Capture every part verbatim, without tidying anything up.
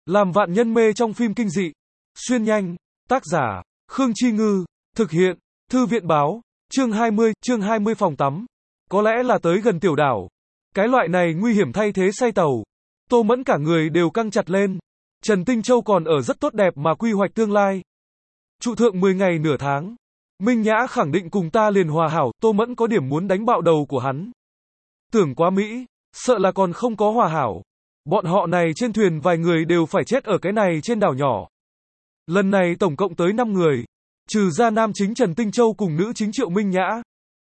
Làm vạn nhân mê trong phim kinh dị. Xuyên nhanh. Tác giả, Khương Chi Ngư. Thực hiện, Thư viện báo. Chương hai mươi, chương hai mươi phòng tắm. Có lẽ là tới gần tiểu đảo. Cái loại này nguy hiểm thay thế say tàu. Tô Mẫn cả người đều căng chặt lên. Trần Tinh Châu còn ở rất tốt đẹp mà quy hoạch tương lai. Trụ thượng mười ngày nửa tháng. Minh Nhã khẳng định cùng ta liền hòa hảo, Tô Mẫn có điểm muốn đánh bạo đầu của hắn. Tưởng quá Mỹ, sợ là còn không có hòa hảo. Bọn họ này trên thuyền vài người đều phải chết ở cái này trên đảo nhỏ. Lần này tổng cộng tới năm người. Trừ ra nam chính Trần Tinh Châu cùng nữ chính Triệu Minh Nhã.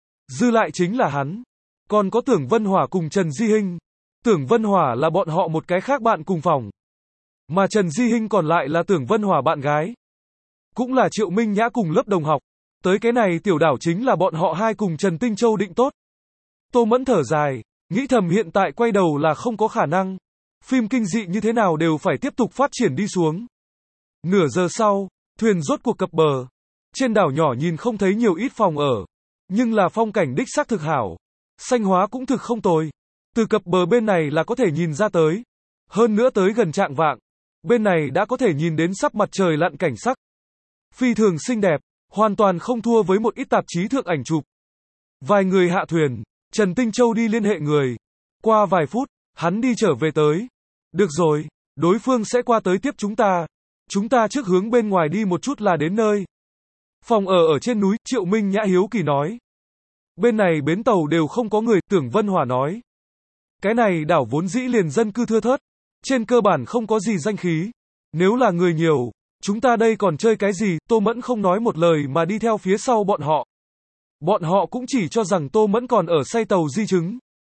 Dư lại chính là hắn. Còn có Tưởng Vân Hỏa cùng Trần Di Hinh. Tưởng Vân Hỏa là bọn họ một cái khác bạn cùng phòng. Mà Trần Di Hinh còn lại là Tưởng Vân Hỏa bạn gái. Cũng là Triệu Minh Nhã cùng lớp đồng học. Tới cái này tiểu đảo chính là bọn họ hai cùng Trần Tinh Châu định tốt. Tô Mẫn thở dài, nghĩ thầm hiện tại quay đầu là không có khả năng. Phim kinh dị như thế nào đều phải tiếp tục phát triển đi xuống. Nửa giờ sau, thuyền rốt cuộc cập bờ. Trên đảo nhỏ nhìn không thấy nhiều ít phòng ở. Nhưng là phong cảnh đích xác thực hảo. Xanh hóa cũng thực không tồi. Từ cập bờ bên này là có thể nhìn ra tới. Hơn nữa tới gần trạng vạng. Bên này đã có thể nhìn đến sắp mặt trời lặn cảnh sắc. Phi thường xinh đẹp. Hoàn toàn không thua với một ít tạp chí thượng ảnh chụp. Vài người hạ thuyền. Trần Tinh Châu đi liên hệ người. Qua vài phút, hắn đi trở về tới. Được rồi, đối phương sẽ qua tới tiếp chúng ta. Chúng ta trước hướng bên ngoài đi một chút là đến nơi. Phòng ở ở trên núi, Triệu Minh Nhã hiếu kỳ nói. Bên này bến tàu đều không có người, Tưởng Vân Hỏa nói. Cái này đảo vốn dĩ liền dân cư thưa thớt. Trên cơ bản không có gì danh khí. Nếu là người nhiều, chúng ta đây còn chơi cái gì, Tô Mẫn không nói một lời mà đi theo phía sau bọn họ. Bọn họ cũng chỉ cho rằng Tô Mẫn còn ở say tàu di chứng.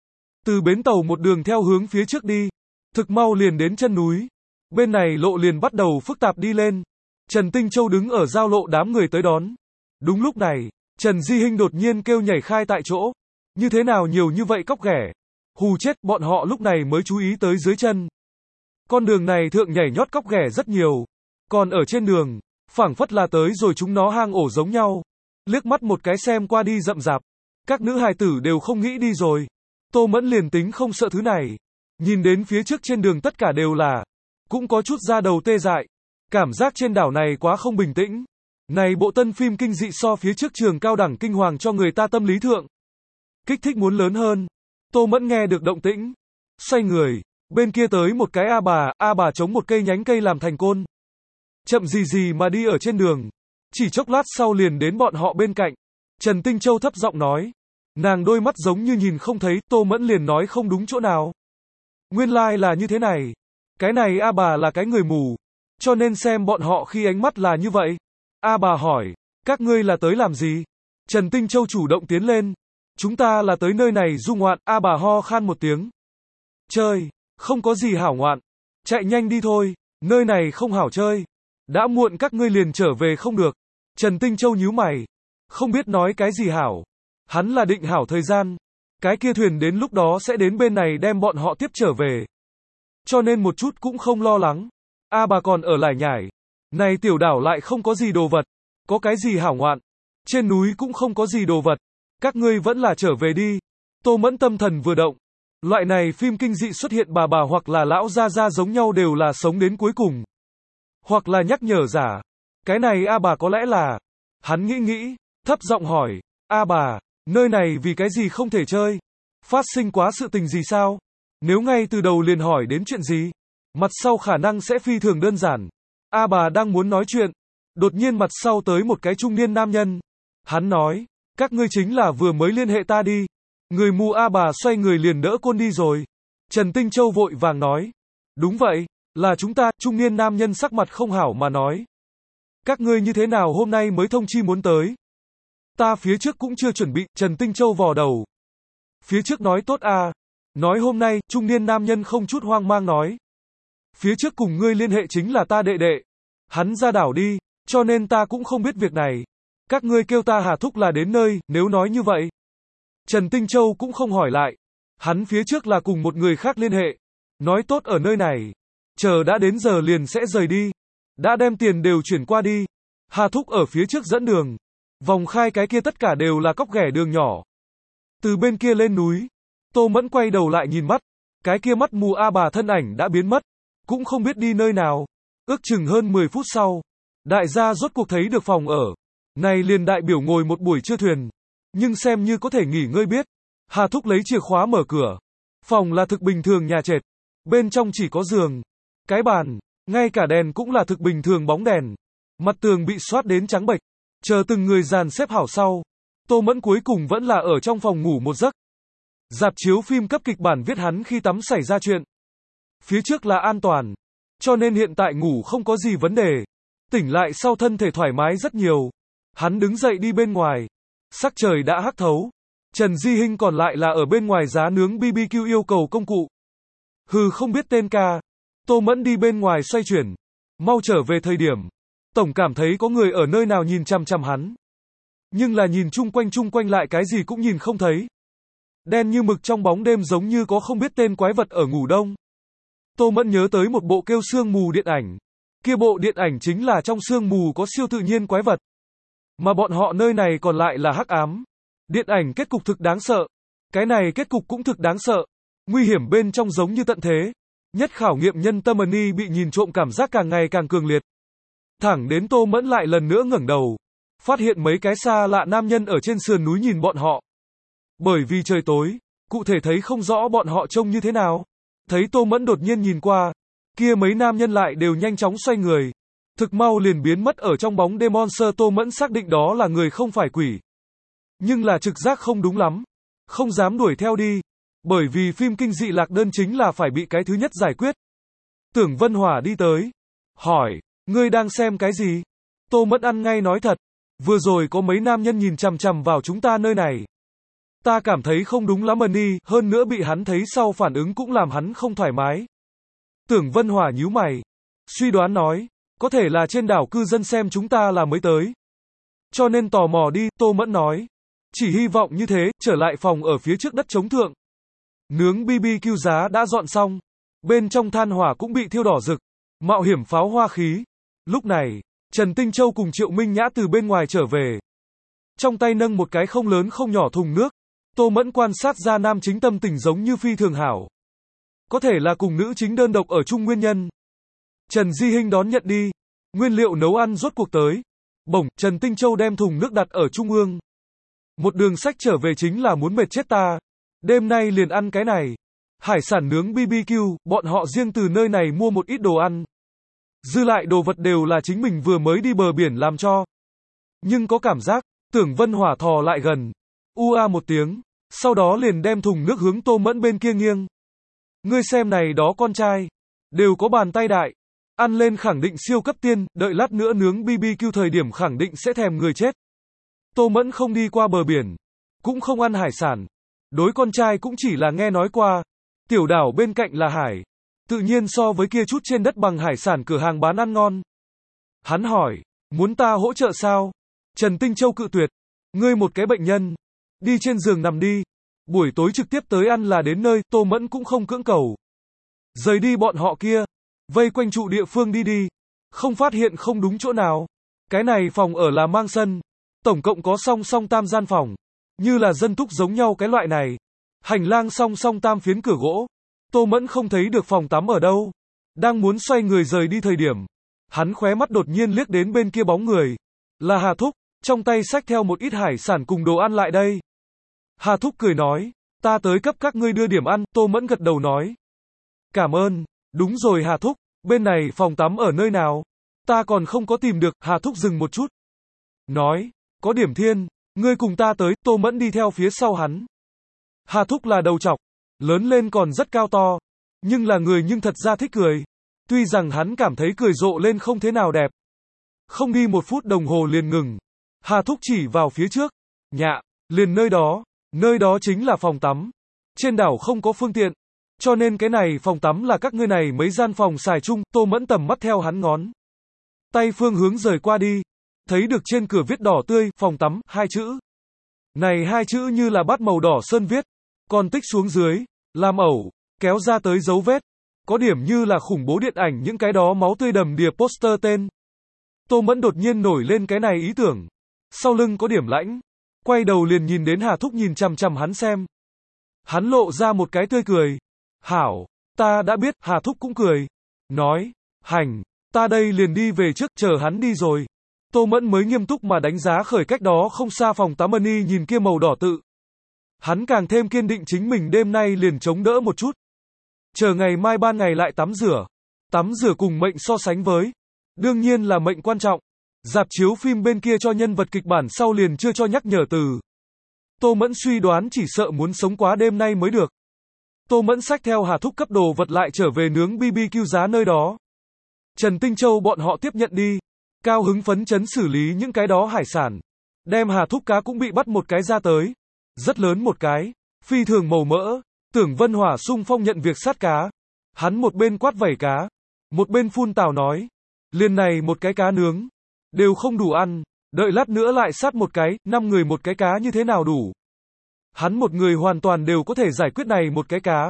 Từ bến tàu một đường theo hướng phía trước đi. Thực mau liền đến chân núi. Bên này lộ liền bắt đầu phức tạp đi lên. Trần Tinh Châu đứng ở giao lộ đám người tới đón. Đúng lúc này, Trần Di Hinh đột nhiên kêu nhảy khai tại chỗ. Như thế nào nhiều như vậy cóc ghẻ. Hù chết, bọn họ lúc này mới chú ý tới dưới chân. Con đường này thượng nhảy nhót cóc ghẻ rất nhiều. Còn ở trên đường, phảng phất là tới rồi chúng nó hang ổ giống nhau. Liếc mắt một cái xem qua đi rậm rạp. Các nữ hài tử đều không nghĩ đi rồi. Tô Mẫn liền tính không sợ thứ này. Nhìn đến phía trước trên đường tất cả đều là. Cũng có chút da đầu tê dại. Cảm giác trên đảo này quá không bình tĩnh. Này bộ tân phim kinh dị so phía trước trường cao đẳng kinh hoàng cho người ta tâm lý thượng. Kích thích muốn lớn hơn. Tô Mẫn nghe được động tĩnh. Xoay người. Bên kia tới một cái A bà. A bà chống một cây nhánh cây làm thành côn. Chậm gì gì mà đi ở trên đường. Chỉ chốc lát sau liền đến bọn họ bên cạnh. Trần Tinh Châu thấp giọng nói. Nàng đôi mắt giống như nhìn không thấy, Tô Mẫn liền nói không đúng chỗ nào. Nguyên lai like là như thế này. Cái này A bà là cái người mù. Cho nên xem bọn họ khi ánh mắt là như vậy. A bà hỏi, các ngươi là tới làm gì? Trần Tinh Châu chủ động tiến lên. Chúng ta là tới nơi này du ngoạn, A bà ho khan một tiếng. Chơi, không có gì hảo ngoạn. Chạy nhanh đi thôi, nơi này không hảo chơi. Đã muộn các ngươi liền trở về không được. Trần Tinh Châu nhíu mày. Không biết nói cái gì hảo. Hắn là định hảo thời gian. Cái kia thuyền đến lúc đó sẽ đến bên này đem bọn họ tiếp trở về. Cho nên một chút cũng không lo lắng. A bà còn ở lại nhải. Này tiểu đảo lại không có gì đồ vật. Có cái gì hảo ngoạn. Trên núi cũng không có gì đồ vật. Các ngươi vẫn là trở về đi. Tô Mẫn tâm thần vừa động. Loại này phim kinh dị xuất hiện bà bà hoặc là lão gia gia giống nhau đều là sống đến cuối cùng. Hoặc là nhắc nhở giả. Cái này A bà có lẽ là. Hắn nghĩ nghĩ, thấp giọng hỏi. A bà, nơi này vì cái gì không thể chơi? Phát sinh quá sự tình gì sao? Nếu ngay từ đầu liền hỏi đến chuyện gì? Mặt sau khả năng sẽ phi thường đơn giản. A bà đang muốn nói chuyện. Đột nhiên mặt sau tới một cái trung niên nam nhân. Hắn nói, các ngươi chính là vừa mới liên hệ ta đi. Người mù A bà xoay người liền đỡ côn đi rồi. Trần Tinh Châu vội vàng nói. Đúng vậy, là chúng ta, trung niên nam nhân sắc mặt không hảo mà nói. Các ngươi như thế nào hôm nay mới thông chi muốn tới? Ta phía trước cũng chưa chuẩn bị, Trần Tinh Châu vò đầu. Phía trước nói tốt à. Nói hôm nay, trung niên nam nhân không chút hoang mang nói. Phía trước cùng ngươi liên hệ chính là ta đệ đệ. Hắn ra đảo đi, cho nên ta cũng không biết việc này. Các ngươi kêu ta Hà Thúc là đến nơi, nếu nói như vậy. Trần Tinh Châu cũng không hỏi lại. Hắn phía trước là cùng một người khác liên hệ. Nói tốt ở nơi này. Chờ đã đến giờ liền sẽ rời đi. Đã đem tiền đều chuyển qua đi. Hà Thúc ở phía trước dẫn đường. Vòng khai cái kia tất cả đều là cóc ghẻ đường nhỏ. Từ bên kia lên núi. Tô Mẫn quay đầu lại nhìn mắt. Cái kia mắt mù A bà thân ảnh đã biến mất. cũng không biết đi nơi nào. Ước chừng hơn mười phút sau, đại gia rốt cuộc thấy được phòng ở. Này liền đại biểu ngồi một buổi trưa thuyền, nhưng xem như có thể nghỉ ngơi biết. Hà Thúc lấy chìa khóa mở cửa. Phòng là thực bình thường nhà trệt. Bên trong chỉ có giường, cái bàn, ngay cả đèn cũng là thực bình thường bóng đèn. Mặt tường bị xoát đến trắng bệch. Chờ từng người dàn xếp hảo sau, Tô Mẫn cuối cùng vẫn là ở trong phòng ngủ một giấc. Rạp chiếu phim cấp kịch bản viết hắn khi tắm xảy ra chuyện. Phía trước là an toàn, cho nên hiện tại ngủ không có gì vấn đề. Tỉnh lại sau thân thể thoải mái rất nhiều. Hắn đứng dậy đi bên ngoài. Sắc trời đã hắc thấu. Trần Di Hinh còn lại là ở bên ngoài giá nướng bê bê kiu yêu cầu công cụ. Hừ không biết tên ca. Tô Mẫn đi bên ngoài xoay chuyển. Mau trở về thời điểm. Tổng cảm thấy có người ở nơi nào nhìn chằm chằm hắn. Nhưng là nhìn chung quanh chung quanh lại cái gì cũng nhìn không thấy. Đen như mực trong bóng đêm giống như có không biết tên quái vật ở ngủ đông. Tô Mẫn nhớ tới một bộ kêu sương mù điện ảnh. Kia bộ điện ảnh chính là trong sương mù có siêu tự nhiên quái vật. Mà bọn họ nơi này còn lại là hắc ám. Điện ảnh kết cục thực đáng sợ. Cái này kết cục cũng thực đáng sợ. Nguy hiểm bên trong giống như tận thế. Nhất khảo nghiệm nhân tâm Ân bị nhìn trộm cảm giác càng ngày càng cường liệt. Thẳng đến Tô Mẫn lại lần nữa ngẩng đầu. Phát hiện mấy cái xa lạ nam nhân ở trên sườn núi nhìn bọn họ. Bởi vì trời tối, cụ thể thấy không rõ bọn họ trông như thế nào. Thấy Tô Mẫn đột nhiên nhìn qua, kia mấy nam nhân lại đều nhanh chóng xoay người. Thực mau liền biến mất ở trong bóng đêm. Monster Tô Mẫn xác định đó là người không phải quỷ. Nhưng là trực giác không đúng lắm. Không dám đuổi theo đi. Bởi vì phim kinh dị lạc đơn chính là phải bị cái thứ nhất giải quyết. Tưởng Vân Hỏa đi tới. Hỏi, ngươi đang xem cái gì? Tô Mẫn ăn ngay nói thật. Vừa rồi có mấy nam nhân nhìn chằm chằm vào chúng ta nơi này. Ta cảm thấy không đúng lắm Ân, hơn nữa bị hắn thấy sau phản ứng cũng làm hắn không thoải mái. Tưởng Vân Hỏa nhíu mày. Suy đoán nói, có thể là trên đảo cư dân xem chúng ta là mới tới. Cho nên tò mò đi, Tô Mẫn nói. Chỉ hy vọng như thế, trở lại phòng ở phía trước đất chống thượng. Nướng bê bê kiu giá đã dọn xong. Bên trong than hỏa cũng bị thiêu đỏ rực. Mạo hiểm pháo hoa khí. Lúc này, Trần Tinh Châu cùng Triệu Minh Nhã từ bên ngoài trở về. Trong tay nâng một cái không lớn không nhỏ thùng nước. Tô Mẫn quan sát ra nam chính tâm tình giống như phi thường hảo. Có thể là cùng nữ chính đơn độc ở chung nguyên nhân. Trần Di Hinh đón nhận đi. Nguyên liệu nấu ăn rốt cuộc tới. Bổng, Trần Tinh Châu đem thùng nước đặt ở trung ương. Một đường sách trở về chính là muốn mệt chết ta. Đêm nay liền ăn cái này. Hải sản nướng bê bê kiu, bọn họ riêng từ nơi này mua một ít đồ ăn. Dư lại đồ vật đều là chính mình vừa mới đi bờ biển làm cho. Nhưng có cảm giác, Tưởng Vân Hỏa thò lại gần. U a một tiếng. Sau đó liền đem thùng nước hướng Tô Mẫn bên kia nghiêng. Ngươi xem này đó con trai. Đều có bàn tay đại. Ăn lên khẳng định siêu cấp tiên, đợi lát nữa nướng bê bê kiu thời điểm khẳng định sẽ thèm người chết. Tô Mẫn không đi qua bờ biển. Cũng không ăn hải sản. Đối con trai cũng chỉ là nghe nói qua. Tiểu đảo bên cạnh là hải. Tự nhiên so với kia chút trên đất bằng hải sản cửa hàng bán ăn ngon. Hắn hỏi, muốn ta hỗ trợ sao? Trần Tinh Châu cự tuyệt. Ngươi một cái bệnh nhân. Đi trên giường nằm đi. Buổi tối trực tiếp tới ăn là đến nơi, Tô Mẫn cũng không cưỡng cầu. Rời đi bọn họ kia. Vây quanh trụ địa phương đi đi. Không phát hiện không đúng chỗ nào. Cái này phòng ở là mang sân. Tổng cộng có song song tam gian phòng. Như là dân túc giống nhau cái loại này. Hành lang song song tam phiến cửa gỗ. Tô Mẫn không thấy được phòng tắm ở đâu. Đang muốn xoay người rời đi thời điểm. Hắn khóe mắt đột nhiên liếc đến bên kia bóng người. Là Hà Thúc, trong tay xách theo một ít hải sản cùng đồ ăn lại đây. Hà Thúc cười nói, ta tới cấp các ngươi đưa điểm ăn, Tô Mẫn gật đầu nói. Cảm ơn, đúng rồi Hà Thúc, bên này phòng tắm ở nơi nào? Ta còn không có tìm được, Hà Thúc dừng một chút. Nói, có điểm thiên, ngươi cùng ta tới, Tô Mẫn đi theo phía sau hắn. Hà Thúc là đầu trọc, lớn lên còn rất cao to, nhưng là người nhưng thật ra thích cười. Tuy rằng hắn cảm thấy cười rộ lên không thế nào đẹp. Không đi một phút đồng hồ liền ngừng. Hà Thúc chỉ vào phía trước. Nhạ, liền nơi đó, nơi đó chính là phòng tắm. Trên đảo không có phương tiện, cho nên cái này phòng tắm là các ngươi này mấy gian phòng xài chung. Tô Mẫn tầm mắt theo hắn ngón tay phương hướng rời qua đi. Thấy được trên cửa viết đỏ tươi, phòng tắm, hai chữ. Này hai chữ như là bát màu đỏ sơn viết. Còn tích xuống dưới, làm ẩu, kéo ra tới dấu vết. Có điểm như là khủng bố điện ảnh những cái đó máu tươi đầm đìa poster tên. Tô Mẫn đột nhiên nổi lên cái này ý tưởng. Sau lưng có điểm lãnh. Quay đầu liền nhìn đến Hà Thúc nhìn chằm chằm hắn xem. Hắn lộ ra một cái tươi cười. Hảo, ta đã biết, Hà Thúc cũng cười. nói, hành, ta đây liền đi về trước, chờ hắn đi rồi. Tô Mẫn mới nghiêm túc mà đánh giá khởi cách đó không xa phòng tắm Ân nhìn kia màu đỏ tự. Hắn càng thêm kiên định chính mình đêm nay liền chống đỡ một chút. Chờ ngày mai ban ngày lại tắm rửa. Tắm rửa cùng mệnh so sánh với. Đương nhiên là mệnh quan trọng. Rạp chiếu phim bên kia cho nhân vật kịch bản sau liền chưa cho nhắc nhở từ. Tô Mẫn suy đoán chỉ sợ muốn sống quá đêm nay mới được. Tô Mẫn xách theo Hà Thúc cấp đồ vật lại trở về nướng bê bê kiu giá nơi đó. Trần Tinh Châu bọn họ tiếp nhận đi. Cao hứng phấn chấn xử lý những cái đó hải sản. Đem Hà Thúc cá cũng bị bắt một cái ra tới. Rất lớn một cái. Phi thường màu mỡ. Tưởng Vân Hỏa sung phong nhận việc sát cá. Hắn một bên quát vẩy cá. Một bên phun tào nói. Liền này một cái cá nướng. Đều không đủ ăn. Đợi lát nữa lại sát một cái, năm người một cái cá như thế nào đủ. Hắn một người hoàn toàn đều có thể giải quyết này một cái cá.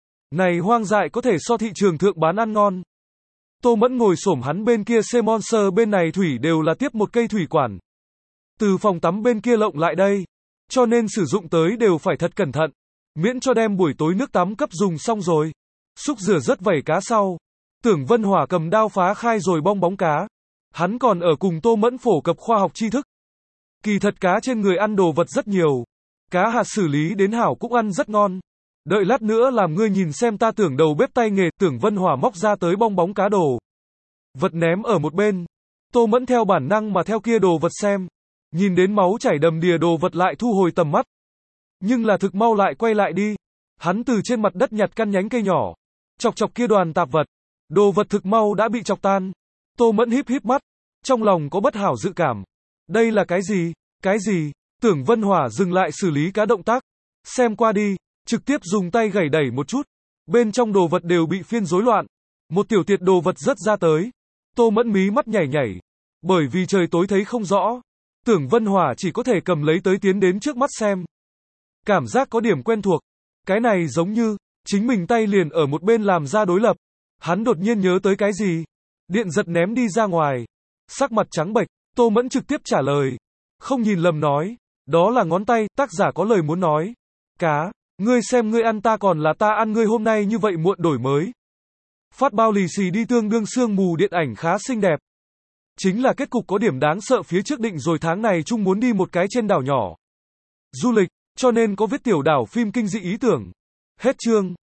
Này hoang dại có thể so thị trường thượng bán ăn ngon. Tô Mẫn ngồi xổm hắn bên kia xe Monster bên này thủy đều là tiếp một cây thủy quản. Từ phòng tắm bên kia lộng lại đây. Cho nên sử dụng tới đều phải thật cẩn thận. Miễn cho đem buổi tối nước tắm cấp dùng xong rồi. Xúc rửa rất vẩy cá sau. Tưởng Vân Hỏa cầm đao phá khai rồi bong bóng cá. Hắn còn ở cùng Tô Mẫn phổ cập khoa học tri thức. Kỳ thật cá trên người ăn đồ vật rất nhiều. Cá hạt xử lý đến hảo cũng ăn rất ngon. Đợi lát nữa làm ngươi nhìn xem ta tưởng đầu bếp tay nghề. Tưởng Vân Hỏa móc ra tới bong bóng cá đồ vật ném ở một bên. Tô Mẫn theo bản năng mà theo kia đồ vật xem. Nhìn đến máu chảy đầm đìa đồ vật lại thu hồi tầm mắt. Nhưng là thực mau lại quay lại đi. Hắn từ trên mặt đất nhặt căn nhánh cây nhỏ. Chọc chọc kia đoàn tạp vật. Đồ vật thực mau đã bị chọc tan. Tô Mẫn híp híp mắt. Trong lòng có bất hảo dự cảm. Đây là cái gì? Cái gì? Tưởng Vân Hỏa dừng lại xử lý cá động tác. Xem qua đi. Trực tiếp dùng tay gẩy đẩy một chút. Bên trong đồ vật đều bị phiên rối loạn. Một tiểu tiệt đồ vật rớt ra tới. Tô Mẫn mí mắt nhảy nhảy. Bởi vì trời tối thấy không rõ. Tưởng Vân Hỏa chỉ có thể cầm lấy tới tiến đến trước mắt xem. Cảm giác có điểm quen thuộc. Cái này giống như, chính mình tay liền ở một bên làm ra đối lập. Hắn đột nhiên nhớ tới cái gì. Điện giật ném đi ra ngoài. Sắc mặt trắng bệch, Tô Mẫn trực tiếp trả lời. Không nhìn lầm nói. Đó là ngón tay, tác giả có lời muốn nói. Cá, ngươi xem ngươi ăn ta còn là ta ăn ngươi hôm nay như vậy muộn đổi mới. Phát bao lì xì đi tương đương sương mù điện ảnh khá xinh đẹp. Chính là kết cục có điểm đáng sợ phía trước định rồi tháng này chung muốn đi một cái trên đảo nhỏ. Du lịch, cho nên có viết tiểu đảo phim kinh dị ý tưởng. Hết chương.